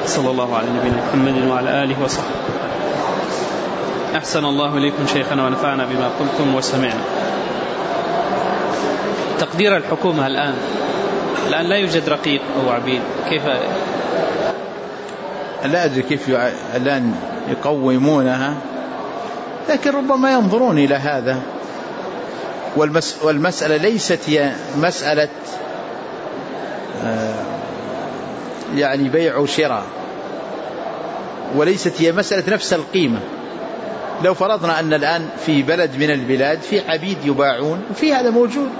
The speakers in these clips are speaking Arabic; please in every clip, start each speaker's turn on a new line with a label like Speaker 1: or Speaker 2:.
Speaker 1: صلى الله على نبينا محمد وعلى آله وصحبه. أحسن الله إليكم شيخنا ونفعنا بما قلتم وسمعنا. تقدير الحكومة الآن لا يوجد رقيق أو عبيد، كيف؟
Speaker 2: لا أدري كيف الآن يقومونها، لكن ربما ينظرون إلى هذا. والمسألة ليست هي مسألة يعني بيع وشراء، وليست هي مسألة نفس القيمة. لو فرضنا أن الآن في بلد من البلاد في عبيد يباعون، وفي هذا موجود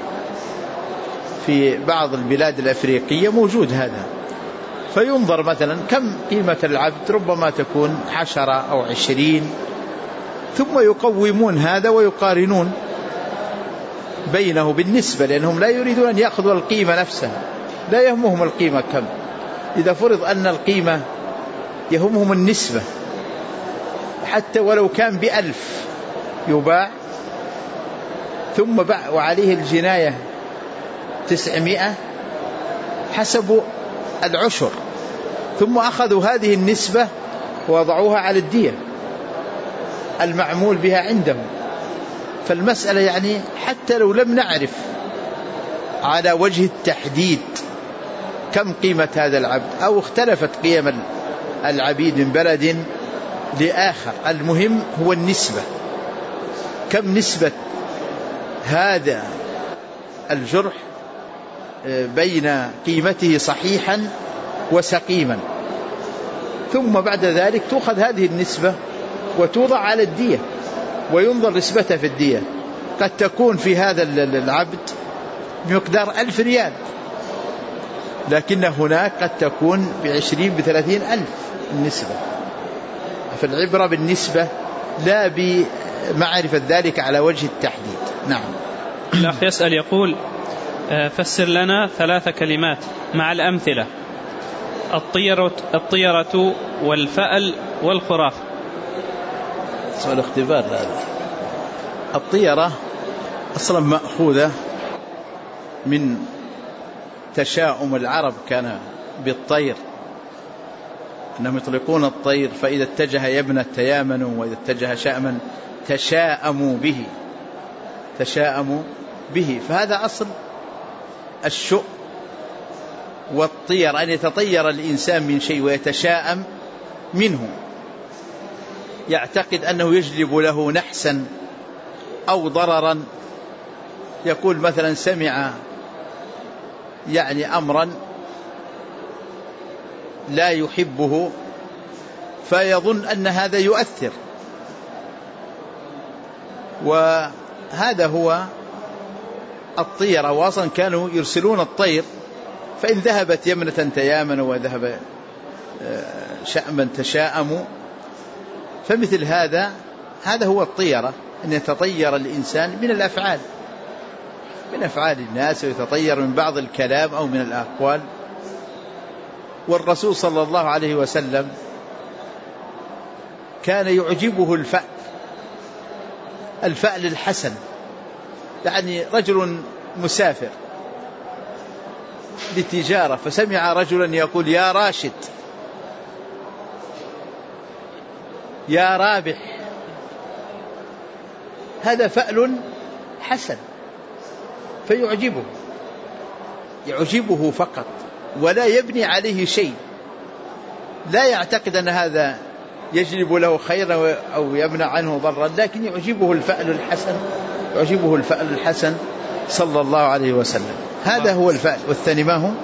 Speaker 2: في بعض البلاد الأفريقية موجود هذا، فينظر مثلا كم قيمة العبد، ربما تكون 10 أو 20، ثم يقومون هذا ويقارنون بينه بالنسبة، لأنهم لا يريدون أن يأخذوا القيمة نفسها، لا يهمهم القيمة كم. إذا فرض أن القيمة يهمهم النسبة، حتى ولو كان ب1000 يباع، ثم باع وعليه الجناية 900 حسبوا العشر، ثم أخذوا هذه النسبة ووضعوها على الدية المعمول بها عندهم. فالمسألة يعني حتى لو لم نعرف على وجه التحديد كم قيمة هذا العبد، أو اختلفت قيم العبيد من بلد لآخر، المهم هو النسبة، كم نسبة هذا الجرح بين قيمته صحيحا وسقيما، ثم بعد ذلك تأخذ هذه النسبة وتوضع على الدية وينظر نسبتها في الدية. قد تكون في هذا العبد بمقدار 1000 ريال، لكن هناك قد تكون ب20 ب30 ألف النسبة. فالعبرة بالنسبة لا بمعرفة ذلك على وجه التحديد. نعم.
Speaker 1: الأخ يسأل يقول: فسر لنا 3 كلمات مع الأمثلة: الطيرة والفأل والخرافة.
Speaker 2: سؤال اختبار هذا. الطيرة أصلا مأخوذة من تشاؤم العرب، كان بالطير أنهم يطلقون الطير، فإذا اتجه يبنى تيامنوا، وإذا اتجه شأما تشاءموا به. فهذا أصل الشؤم والطير، أن يتطير الإنسان من شيء ويتشاءم منه، يعتقد أنه يجلب له نحسا أو ضررا. يقول مثلا سمع يعني أمرا لا يحبه، فيظن أن هذا يؤثر، وهذا هو الطيرة. وأصلا كانوا يرسلون الطير، فإن ذهبت يمنة تيامنوا وذهب شأما تشاءموا. فمثل هذا هو الطيرة، أن يتطير الإنسان من الأفعال، من أفعال الناس، ويتطير من بعض الكلام أو من الأقوال. والرسول صلى الله عليه وسلم كان يعجبه الفأل الحسن، يعني رجل مسافر للتجارة، فسمع رجلا يقول: يا راشد، يا رابح. هذا فأل حسن، يعجبه فقط، ولا يبني عليه شيء، لا يعتقد أن هذا يجلب له خيرا أو يمنع عنه ضرا، لكن يعجبه الفأل الحسن صلى الله عليه وسلم. هذا هو الفأل. والثاني ما هو؟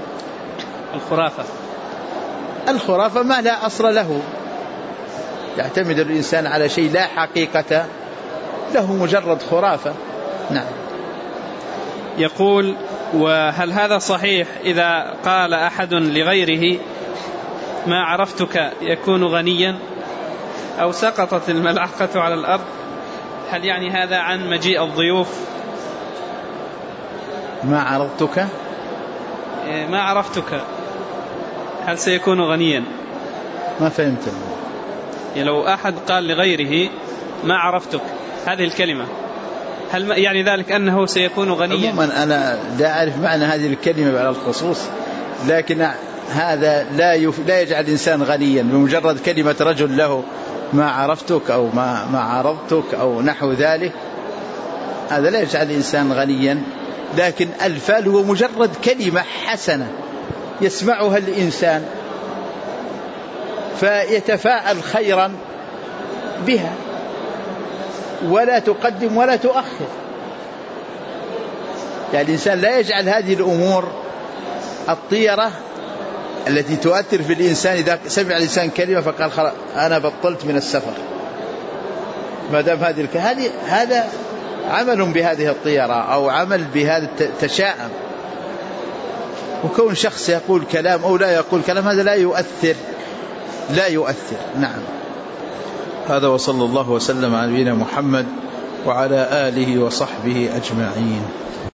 Speaker 2: الخرافة ما لا أصل له، يعتمد الإنسان على شيء لا حقيقة له، مجرد خرافة. نعم.
Speaker 1: يقول: وهل هذا صحيح إذا قال أحد لغيره ما عرفتك يكون غنيا، أو سقطت الملعقة على الأرض؟ هل يعني هذا عن مجيء الضيوف؟
Speaker 2: ما عرفتك
Speaker 1: هل سيكون غنيا؟
Speaker 2: ما فهمت.
Speaker 1: يعني لو أحد قال لغيره ما عرفتك، هذه الكلمة، هل يعني ذلك أنه سيكون غنيا؟
Speaker 2: عموما أنا لا أعرف معنى هذه الكلمة على الخصوص، لكن هذا لا يجعل الإنسان غنيا بمجرد كلمة رجل له ما عرفتك أو ما عرضتك أو نحو ذلك، هذا لا يجعل الإنسان غنيا. لكن الفال هو مجرد كلمة حسنة يسمعها الإنسان فيتفاعل خيرا بها، ولا تقدم ولا تؤخر. يعني الإنسان لا يجعل هذه الأمور الطيرة التي تؤثر في الإنسان إذا سمع الإنسان كلمة فقال خلاص أنا بطلت من السفر، ما دام هذا عمل بهذه الطيرة أو عمل بهذا التشاؤم. وكون شخص يقول كلام أو لا يقول كلام هذا لا يؤثر. نعم.
Speaker 3: هذا وصلى الله وسلم على نبينا محمد وعلى آله وصحبه أجمعين.